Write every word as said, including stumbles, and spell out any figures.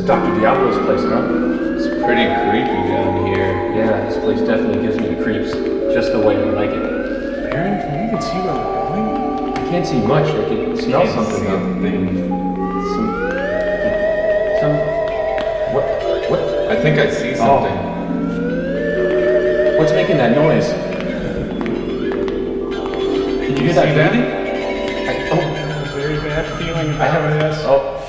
Doctor Diablo's place, huh? It's pretty creepy down here. Yeah, this place definitely gives me the creeps, just the way I like it. Baron, can you even see where we're going? I can't see much. I can smell Can't something see a though. thing. Some, some, what, what? I think I see something. What's making that noise? Can you hear that see that? breathing? I, oh, A very bad feeling I about have, this. oh,